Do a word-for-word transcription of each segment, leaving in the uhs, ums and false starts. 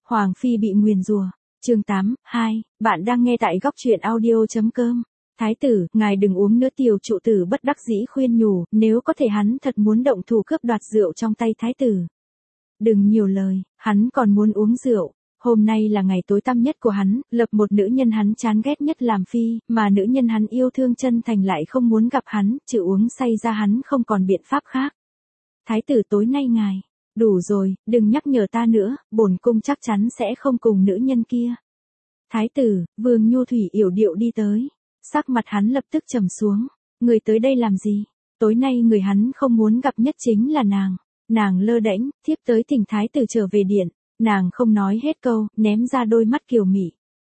Hoàng phi bị nguyền rủa. Chương tám, hai, bạn đang nghe tại góc truyện audio chấm com. Thái tử, ngài đừng uống nữa, tiểu trụ tử bất đắc dĩ khuyên nhủ, nếu có thể hắn thật muốn động thủ cướp đoạt rượu trong tay thái tử. Đừng nhiều lời, hắn còn muốn uống rượu. Hôm nay là ngày tối tăm nhất của hắn, lập một nữ nhân hắn chán ghét nhất làm phi, mà nữ nhân hắn yêu thương chân thành lại không muốn gặp hắn, chịu uống say ra hắn không còn biện pháp khác. Thái tử, tối nay ngài, đủ rồi, đừng nhắc nhở ta nữa, bổn cung chắc chắn sẽ không cùng nữ nhân kia. Thái tử, Vương Nhu Thủy yểu điệu đi tới, sắc mặt hắn lập tức trầm xuống, người tới đây làm gì? Tối nay người hắn không muốn gặp nhất chính là nàng. Nàng lơ đễnh, thiếp tới thỉnh thái tử trở về điện. Nàng không nói hết câu, ném ra đôi mắt kiều mị.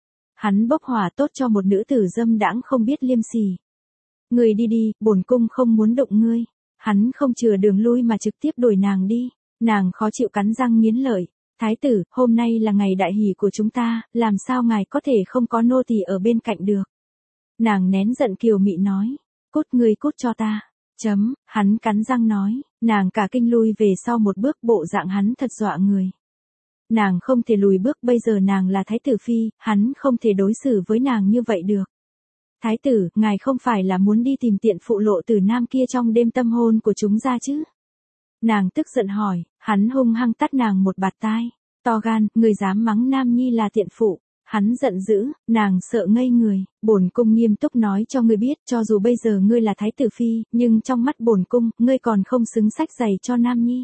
Hắn bốc hỏa tốt cho một nữ tử dâm đãng không biết liêm sỉ. Người đi đi, bổn cung không muốn động ngươi. Hắn không chừa đường lui mà trực tiếp đuổi nàng đi. Nàng khó chịu cắn răng nghiến lợi. Thái tử, hôm nay là ngày đại hỷ của chúng ta, làm sao ngài có thể không có nô tỳ ở bên cạnh được? Nàng nén giận kiều mị nói. Cút, ngươi cút cho ta. Chấm, hắn cắn răng nói, nàng cả kinh lui về sau một bước, bộ dạng hắn thật dọa người. Nàng không thể lùi bước, bây giờ nàng là thái tử phi, hắn không thể đối xử với nàng như vậy được. Thái tử, ngài không phải là muốn đi tìm tiện phụ Lộ Tử Nam kia trong đêm tâm hôn của chúng ra chứ? Nàng tức giận hỏi, hắn hung hăng tát nàng một bạt tai. To gan, người dám mắng Nam Nhi là tiện phụ. Hắn giận dữ, nàng sợ ngây người, bổn cung nghiêm túc nói cho ngươi biết, cho dù bây giờ ngươi là thái tử phi, nhưng trong mắt bổn cung, ngươi còn không xứng sách giày cho Nam Nhi.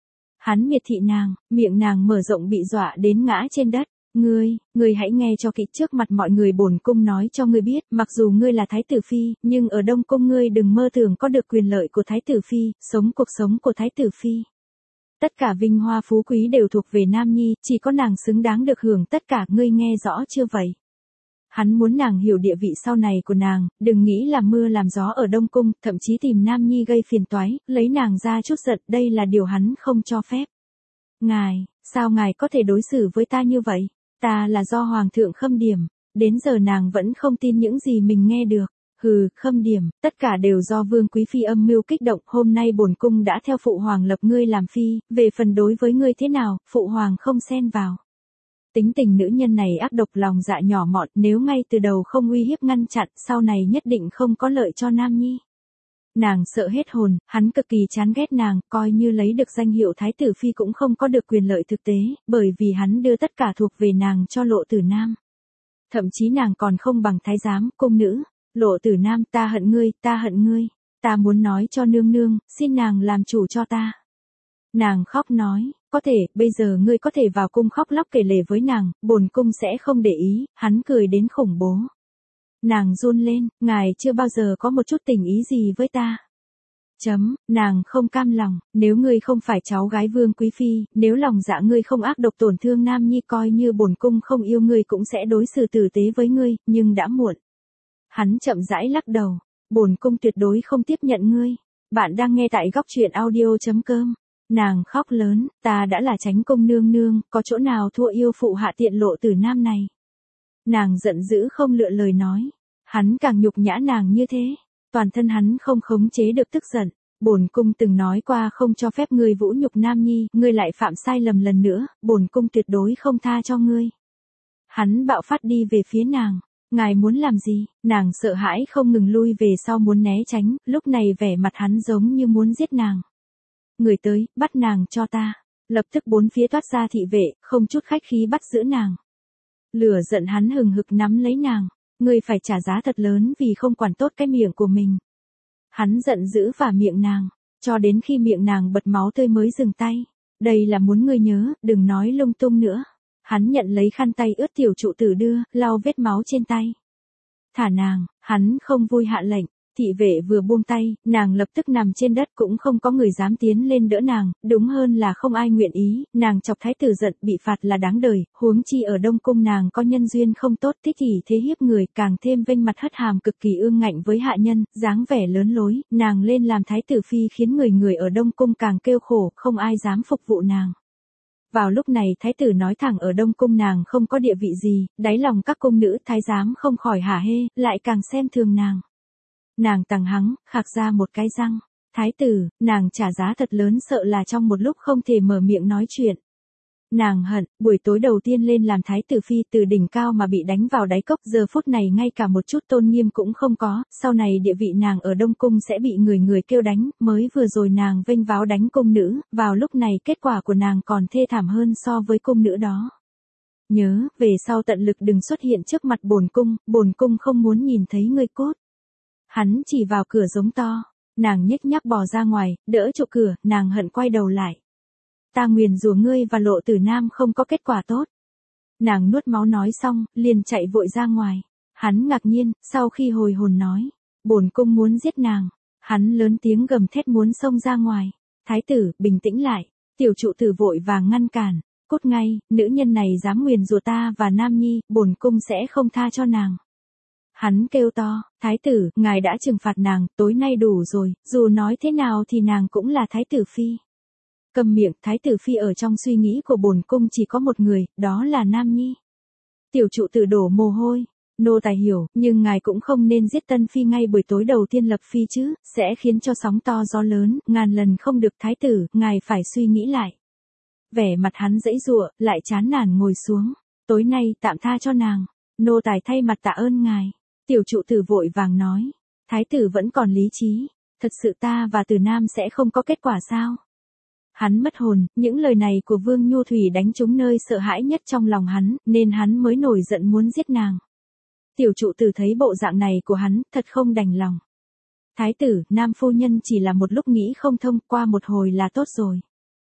Hắn miệt thị nàng, miệng nàng mở rộng bị dọa đến ngã trên đất. Ngươi, ngươi hãy nghe cho kỹ, trước mặt mọi người bổn cung nói cho ngươi biết, mặc dù ngươi là thái tử phi, nhưng ở Đông Cung ngươi đừng mơ tưởng có được quyền lợi của thái tử phi, sống cuộc sống của thái tử phi. Tất cả vinh hoa phú quý đều thuộc về Nam Nhi, chỉ có nàng xứng đáng được hưởng tất cả, ngươi nghe rõ chưa vậy? Hắn muốn nàng hiểu địa vị sau này của nàng, đừng nghĩ làm mưa làm gió ở Đông Cung, thậm chí tìm Nam Nhi gây phiền toái, lấy nàng ra chút giận, đây là điều hắn không cho phép. Ngài, sao ngài có thể đối xử với ta như vậy? Ta là do Hoàng thượng khâm điểm, đến giờ nàng vẫn không tin những gì mình nghe được. Hừ, khâm điểm, tất cả đều do Vương Quý Phi âm mưu kích động, hôm nay bổn cung đã theo Phụ Hoàng lập ngươi làm phi, về phần đối với ngươi thế nào, Phụ Hoàng không xen vào. Tính tình nữ nhân này ác độc, lòng dạ nhỏ mọn, nếu ngay từ đầu không uy hiếp ngăn chặn, sau này nhất định không có lợi cho Nam Nhi. Nàng sợ hết hồn, hắn cực kỳ chán ghét nàng, coi như lấy được danh hiệu Thái tử Phi cũng không có được quyền lợi thực tế, bởi vì hắn đưa tất cả thuộc về nàng cho Lộ Tử Nam. Thậm chí nàng còn không bằng thái giám, cung nữ. Lộ Tử Nam, ta hận ngươi, ta hận ngươi, ta muốn nói cho nương nương, xin nàng làm chủ cho ta. Nàng khóc nói, có thể, bây giờ ngươi có thể vào cung khóc lóc kể lể với nàng, bổn cung sẽ không để ý, hắn cười đến khủng bố. Nàng run lên, ngài chưa bao giờ có một chút tình ý gì với ta. Chấm, nàng không cam lòng, nếu ngươi không phải cháu gái Vương Quý Phi, nếu lòng dạ ngươi không ác độc tổn thương Nam Nhi, coi như bổn cung không yêu ngươi cũng sẽ đối xử tử tế với ngươi, nhưng đã muộn. Hắn chậm rãi lắc đầu, bổn cung tuyệt đối không tiếp nhận ngươi. Bạn đang nghe tại góc truyện audio chấm com. Nàng khóc lớn, ta đã là Chánh Cung nương nương, có chỗ nào thua yêu phụ hạ tiện Lộ Tử Nam này. Nàng giận dữ không lựa lời nói, hắn càng nhục nhã nàng như thế, toàn thân hắn không khống chế được tức giận. Bổn cung từng nói qua không cho phép ngươi vũ nhục Nam Nhi, ngươi lại phạm sai lầm lần nữa, bổn cung tuyệt đối không tha cho ngươi. Hắn bạo phát đi về phía nàng. Ngài muốn làm gì? Nàng sợ hãi không ngừng lui về sau muốn né tránh, lúc này vẻ mặt hắn giống như muốn giết nàng. Người tới, bắt nàng cho ta. Lập tức bốn phía toát ra thị vệ, không chút khách khí bắt giữ nàng. Lửa giận hắn hừng hực nắm lấy nàng. Ngươi phải trả giá thật lớn vì không quản tốt cái miệng của mình. Hắn giận dữ vả miệng nàng, cho đến khi miệng nàng bật máu tươi mới dừng tay. Đây là muốn ngươi nhớ, đừng nói lung tung nữa. Hắn nhận lấy khăn tay ướt tiểu trụ tử đưa, lau vết máu trên tay. Thả nàng, hắn không vui hạ lệnh, thị vệ vừa buông tay, nàng lập tức nằm trên đất, cũng không có người dám tiến lên đỡ nàng, đúng hơn là không ai nguyện ý, nàng chọc thái tử giận, bị phạt là đáng đời, huống chi ở Đông Cung nàng có nhân duyên không tốt, thích ỷ thế hiếp người, càng thêm vênh mặt hất hàm cực kỳ ương ngạnh với hạ nhân, dáng vẻ lớn lối, nàng lên làm thái tử phi khiến người người ở Đông Cung càng kêu khổ, không ai dám phục vụ nàng. Vào lúc này thái tử nói thẳng ở Đông Cung nàng không có địa vị gì, đáy lòng các cung nữ thái giám không khỏi hả hê, lại càng xem thường nàng. Nàng tằng hắng, khạc ra một cái răng. Thái tử, nàng trả giá thật lớn, sợ là trong một lúc không thể mở miệng nói chuyện. Nàng hận, buổi tối đầu tiên lên làm thái tử phi từ đỉnh cao mà bị đánh vào đáy cốc, giờ phút này ngay cả một chút tôn nghiêm cũng không có, sau này địa vị nàng ở Đông Cung sẽ bị người người kêu đánh, mới vừa rồi nàng vênh váo đánh cung nữ, vào lúc này kết quả của nàng còn thê thảm hơn so với cung nữ đó. Nhớ, về sau tận lực đừng xuất hiện trước mặt bổn cung, bổn cung không muốn nhìn thấy ngươi cốt. Hắn chỉ vào cửa giống to, nàng nhếch nhác bò ra ngoài, đỡ chỗ cửa, nàng hận quay đầu lại. Ta nguyền rủa ngươi và Lộ Tử Nam không có kết quả tốt. Nàng nuốt máu nói xong, liền chạy vội ra ngoài. Hắn ngạc nhiên, sau khi hồi hồn nói, bổn cung muốn giết nàng. Hắn lớn tiếng gầm thét muốn xông ra ngoài. Thái tử, bình tĩnh lại. Tiểu trụ tử vội vàng ngăn cản. Cút ngay, nữ nhân này dám nguyền rủa ta và Nam Nhi, bổn cung sẽ không tha cho nàng. Hắn kêu to, thái tử, ngài đã trừng phạt nàng, tối nay đủ rồi, dù nói thế nào thì nàng cũng là thái tử phi. Cầm miệng, thái tử phi ở trong suy nghĩ của bổn cung chỉ có một người, đó là Nam Nhi. Tiểu trụ tử đổ mồ hôi, nô tài hiểu, nhưng ngài cũng không nên giết tân phi ngay buổi tối đầu tiên lập phi chứ, sẽ khiến cho sóng to gió lớn, ngàn lần không được. Thái tử, ngài phải suy nghĩ lại. Vẻ mặt hắn dãy giụa, lại chán nản ngồi xuống, tối nay tạm tha cho nàng, nô tài thay mặt tạ ơn ngài. Tiểu trụ tử vội vàng nói, thái tử vẫn còn lý trí, thật sự ta và Tử Nam sẽ không có kết quả sao? Hắn mất hồn, những lời này của Vương Nhu Thủy đánh trúng nơi sợ hãi nhất trong lòng hắn, nên hắn mới nổi giận muốn giết nàng. Tiểu trụ tử thấy bộ dạng này của hắn, thật không đành lòng. Thái tử, Nam phu nhân chỉ là một lúc nghĩ không thông, qua một hồi là tốt rồi.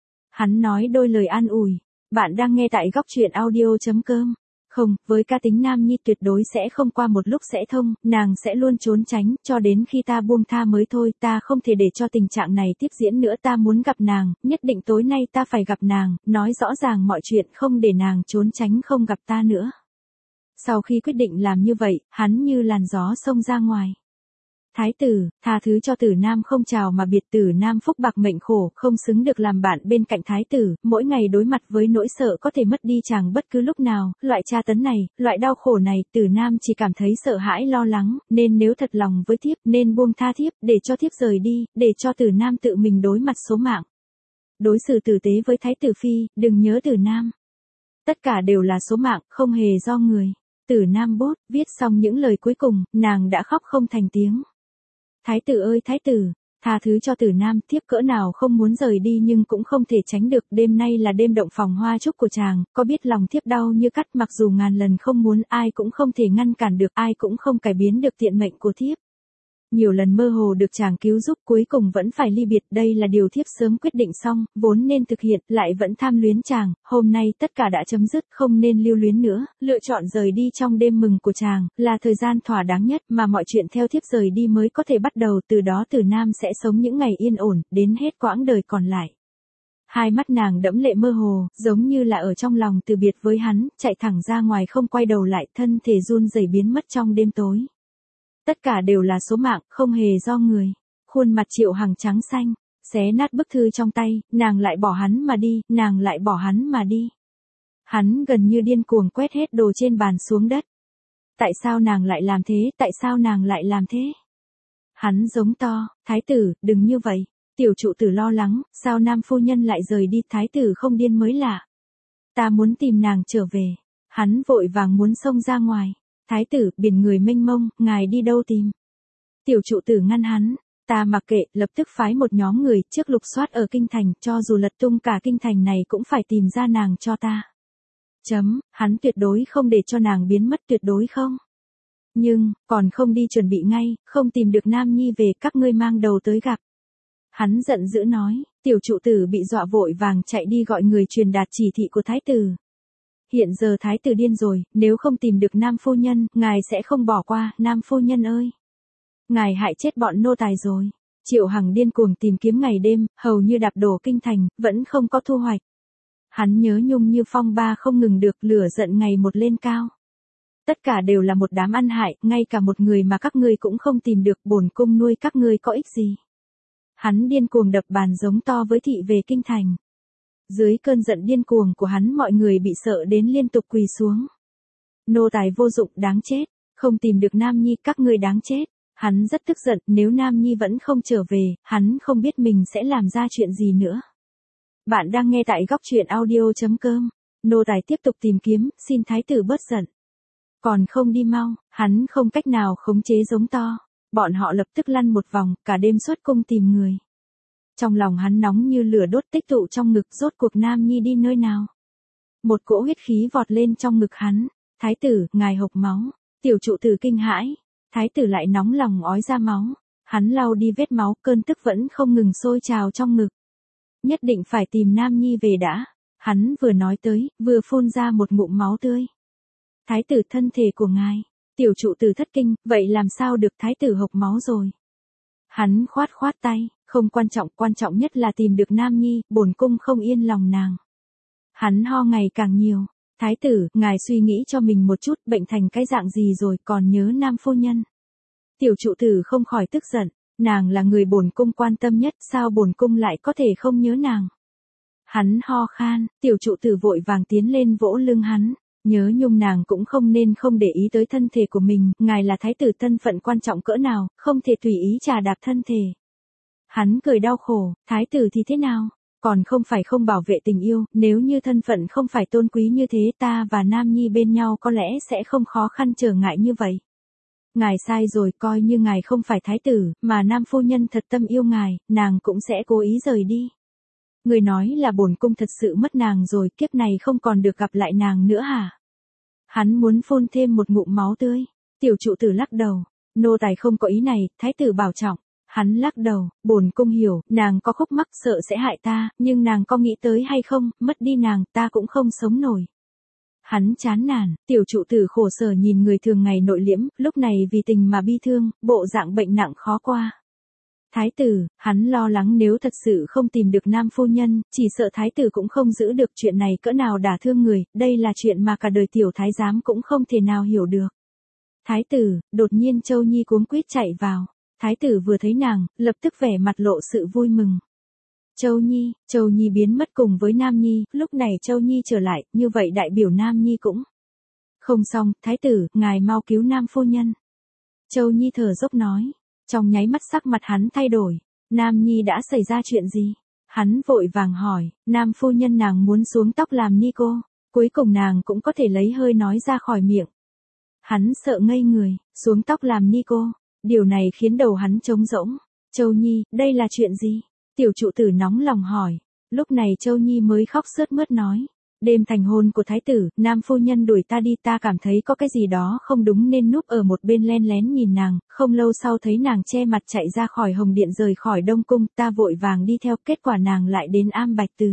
Hắn nói đôi lời an ủi, bạn đang nghe tại góc truyện audio chấm com. Không, với cá tính Nam Nhi tuyệt đối sẽ không qua một lúc sẽ thông, nàng sẽ luôn trốn tránh, cho đến khi ta buông tha mới thôi, ta không thể để cho tình trạng này tiếp diễn nữa, ta muốn gặp nàng, nhất định tối nay ta phải gặp nàng, nói rõ ràng mọi chuyện, không để nàng trốn tránh không gặp ta nữa. Sau khi quyết định làm như vậy, hắn như làn gió xông ra ngoài. Thái tử, tha thứ cho Tử Nam không chào mà biệt, Tử Nam phúc bạc mệnh khổ, không xứng được làm bạn bên cạnh thái tử, mỗi ngày đối mặt với nỗi sợ có thể mất đi chàng bất cứ lúc nào, loại tra tấn này, loại đau khổ này, Tử Nam chỉ cảm thấy sợ hãi lo lắng, nên nếu thật lòng với thiếp, nên buông tha thiếp, để cho thiếp rời đi, để cho Tử Nam tự mình đối mặt số mạng. Đối xử tử tế với thái tử phi, đừng nhớ Tử Nam. Tất cả đều là số mạng, không hề do người. Tử Nam bốt, viết xong những lời cuối cùng, nàng đã khóc không thành tiếng. Thái tử ơi thái tử, tha thứ cho Tử Nam, thiếp cỡ nào không muốn rời đi nhưng cũng không thể tránh được, đêm nay là đêm động phòng hoa chúc của chàng, có biết lòng thiếp đau như cắt, mặc dù ngàn lần không muốn, ai cũng không thể ngăn cản được, ai cũng không cải biến được tiện mệnh của thiếp. Nhiều lần mơ hồ được chàng cứu giúp, cuối cùng vẫn phải ly biệt, đây là điều thiếp sớm quyết định xong, vốn nên thực hiện, lại vẫn tham luyến chàng, hôm nay tất cả đã chấm dứt, không nên lưu luyến nữa, lựa chọn rời đi trong đêm mừng của chàng, là thời gian thỏa đáng nhất, mà mọi chuyện theo thiếp rời đi mới có thể bắt đầu, từ đó Tử Nam sẽ sống những ngày yên ổn, đến hết quãng đời còn lại. Hai mắt nàng đẫm lệ mơ hồ, giống như là ở trong lòng từ biệt với hắn, chạy thẳng ra ngoài không quay đầu lại, thân thể run rẩy biến mất trong đêm tối. Tất cả đều là số mạng, không hề do người. Khuôn mặt Triệu Hằng trắng xanh, xé nát bức thư trong tay, nàng lại bỏ hắn mà đi, nàng lại bỏ hắn mà đi. Hắn gần như điên cuồng quét hết đồ trên bàn xuống đất. Tại sao nàng lại làm thế, tại sao nàng lại làm thế? Hắn giống to, thái tử, đừng như vậy. Tiểu trụ tử lo lắng, sao Nam phu nhân lại rời đi, thái tử không điên mới lạ. Ta muốn tìm nàng trở về. Hắn vội vàng muốn xông ra ngoài. Thái tử, biển người mênh mông, ngài đi đâu tìm? Tiểu trụ tử ngăn hắn, ta mặc kệ, lập tức phái một nhóm người trước lục soát ở kinh thành, cho dù lật tung cả kinh thành này cũng phải tìm ra nàng cho ta. Chấm, hắn tuyệt đối không để cho nàng biến mất, tuyệt đối không. Nhưng, còn không đi chuẩn bị ngay, không tìm được Nam Nhi về, các ngươi mang đầu tới gặp. Hắn giận dữ nói, tiểu trụ tử bị dọa vội vàng chạy đi gọi người truyền đạt chỉ thị của thái tử. Hiện giờ thái tử điên rồi, nếu không tìm được Nam phu nhân, ngài sẽ không bỏ qua, Nam phu nhân ơi. Ngài hại chết bọn nô tài rồi. Triệu Hằng điên cuồng tìm kiếm ngày đêm, hầu như đạp đổ kinh thành, vẫn không có thu hoạch. Hắn nhớ nhung như phong ba không ngừng được, lửa giận ngày một lên cao. Tất cả đều là một đám ăn hại, ngay cả một người mà các ngươi cũng không tìm được, bổn cung nuôi các ngươi có ích gì. Hắn điên cuồng đập bàn giống to với thị về kinh thành. Dưới cơn giận điên cuồng của hắn, mọi người bị sợ đến liên tục quỳ xuống. Nô tài vô dụng, đáng chết, không tìm được Nam Nhi, các ngươi đáng chết. Hắn rất tức giận, nếu Nam Nhi vẫn không trở về, hắn không biết mình sẽ làm ra chuyện gì nữa. Bạn đang nghe tại góc truyện audio.com. Nô tài tiếp tục tìm kiếm, xin thái tử bớt giận. Còn không đi mau, hắn không cách nào khống chế giống to. Bọn họ lập tức lăn một vòng, cả đêm xuất cung tìm người. Trong lòng hắn nóng như lửa đốt tích tụ trong ngực, rốt cuộc Nam Nhi đi nơi nào. Một cỗ huyết khí vọt lên trong ngực hắn. Thái tử, ngài hộc máu. Tiểu trụ tử kinh hãi. Thái tử lại nóng lòng ói ra máu. Hắn lau đi vết máu, cơn tức vẫn không ngừng sôi trào trong ngực. Nhất định phải tìm Nam Nhi về đã. Hắn vừa nói tới, vừa phun ra một ngụm máu tươi. Thái tử, thân thể của ngài. Tiểu trụ tử thất kinh, vậy làm sao được, thái tử hộc máu rồi. Hắn khoát khoát tay, không quan trọng, quan trọng nhất là tìm được Nam Nhi, bổn cung không yên lòng nàng. Hắn ho ngày càng nhiều. Thái tử, ngài suy nghĩ cho mình một chút, bệnh thành cái dạng gì rồi, còn nhớ Nam phu nhân. Tiểu trụ tử không khỏi tức giận, nàng là người bổn cung quan tâm nhất, sao bổn cung lại có thể không nhớ nàng. Hắn ho khan, tiểu trụ tử vội vàng tiến lên vỗ lưng hắn, nhớ nhung nàng cũng không nên không để ý tới thân thể của mình, ngài là thái tử, thân phận quan trọng cỡ nào, không thể tùy ý trà đạp thân thể. Hắn cười đau khổ, thái tử thì thế nào, còn không phải không bảo vệ tình yêu, nếu như thân phận không phải tôn quý như thế, ta và Nam Nhi bên nhau có lẽ sẽ không khó khăn trở ngại như vậy. Ngài sai rồi, coi như ngài không phải thái tử, mà Nam phu nhân thật tâm yêu ngài, nàng cũng sẽ cố ý rời đi. Người nói là bổn cung thật sự mất nàng rồi, kiếp này không còn được gặp lại nàng nữa hả? Hắn muốn phun thêm một ngụm máu tươi. Tiểu trụ tử lắc đầu, nô tài không có ý này, thái tử bảo trọng. Hắn lắc đầu, bổn cung hiểu, nàng có khúc mắc sợ sẽ hại ta, nhưng nàng có nghĩ tới hay không, mất đi nàng, ta cũng không sống nổi. Hắn chán nản, tiểu trụ tử khổ sở nhìn người thường ngày nội liễm, lúc này vì tình mà bi thương, bộ dạng bệnh nặng khó qua. Thái tử, hắn lo lắng nếu thật sự không tìm được Nam phu nhân, chỉ sợ thái tử cũng không giữ được, chuyện này cỡ nào đả thương người, đây là chuyện mà cả đời tiểu thái giám cũng không thể nào hiểu được. Thái tử, đột nhiên Châu Nhi cuống quýt chạy vào. Thái tử vừa thấy nàng, lập tức vẻ mặt lộ sự vui mừng. Châu Nhi, Châu Nhi biến mất cùng với Nam Nhi, lúc này Châu Nhi trở lại, như vậy đại biểu Nam Nhi cũng không xong, thái tử, ngài mau cứu Nam phu nhân. Châu Nhi thở dốc nói, trong nháy mắt sắc mặt hắn thay đổi, Nam Nhi đã xảy ra chuyện gì? Hắn vội vàng hỏi, Nam phu nhân nàng muốn xuống tóc làm ni cô, cuối cùng nàng cũng có thể lấy hơi nói ra khỏi miệng. Hắn sợ ngây người, xuống tóc làm ni cô. Điều này khiến đầu hắn trống rỗng. Châu Nhi, đây là chuyện gì? Tiểu trụ tử nóng lòng hỏi. Lúc này Châu Nhi mới khóc sướt mướt nói. Đêm thành hôn của thái tử, Nam phu nhân đuổi ta đi, ta cảm thấy có cái gì đó không đúng nên núp ở một bên len lén nhìn nàng, không lâu sau thấy nàng che mặt chạy ra khỏi Hồng Điện rời khỏi Đông Cung, ta vội vàng đi theo, kết quả nàng lại đến Am Bạch Từ.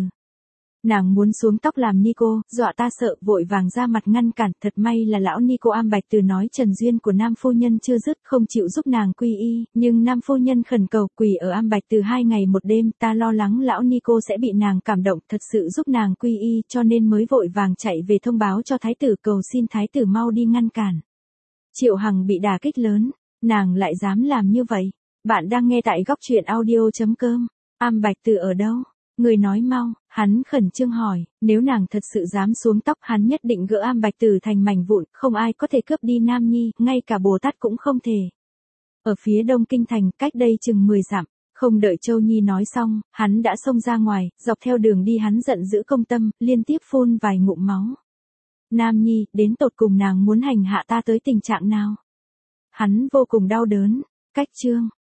Nàng muốn xuống tóc làm ni cô, dọa ta sợ, vội vàng ra mặt ngăn cản, thật may là lão ni cô Am Bạch Từ nói trần duyên của Nam phu nhân chưa dứt, không chịu giúp nàng quy y, nhưng Nam phu nhân khẩn cầu quỳ ở Am Bạch Từ hai ngày một đêm, ta lo lắng lão ni cô sẽ bị nàng cảm động, thật sự giúp nàng quy y, cho nên mới vội vàng chạy về thông báo cho thái tử, cầu xin thái tử mau đi ngăn cản. Triệu Hằng bị đả kích lớn, nàng lại dám làm như vậy. Bạn đang nghe tại góc truyện audio.com. Am Bạch Từ ở đâu? Người nói mau, hắn khẩn trương hỏi, nếu nàng thật sự dám xuống tóc, hắn nhất định gỡ Am Bạch Từ thành mảnh vụn, không ai có thể cướp đi Nam Nhi, ngay cả Bồ Tát cũng không thể. Ở phía đông kinh thành, cách đây chừng mười dặm, không đợi Châu Nhi nói xong, hắn đã xông ra ngoài, dọc theo đường đi hắn giận dữ công tâm, liên tiếp phun vài ngụm máu. Nam Nhi, đến tột cùng nàng muốn hành hạ ta tới tình trạng nào? Hắn vô cùng đau đớn. Cách chương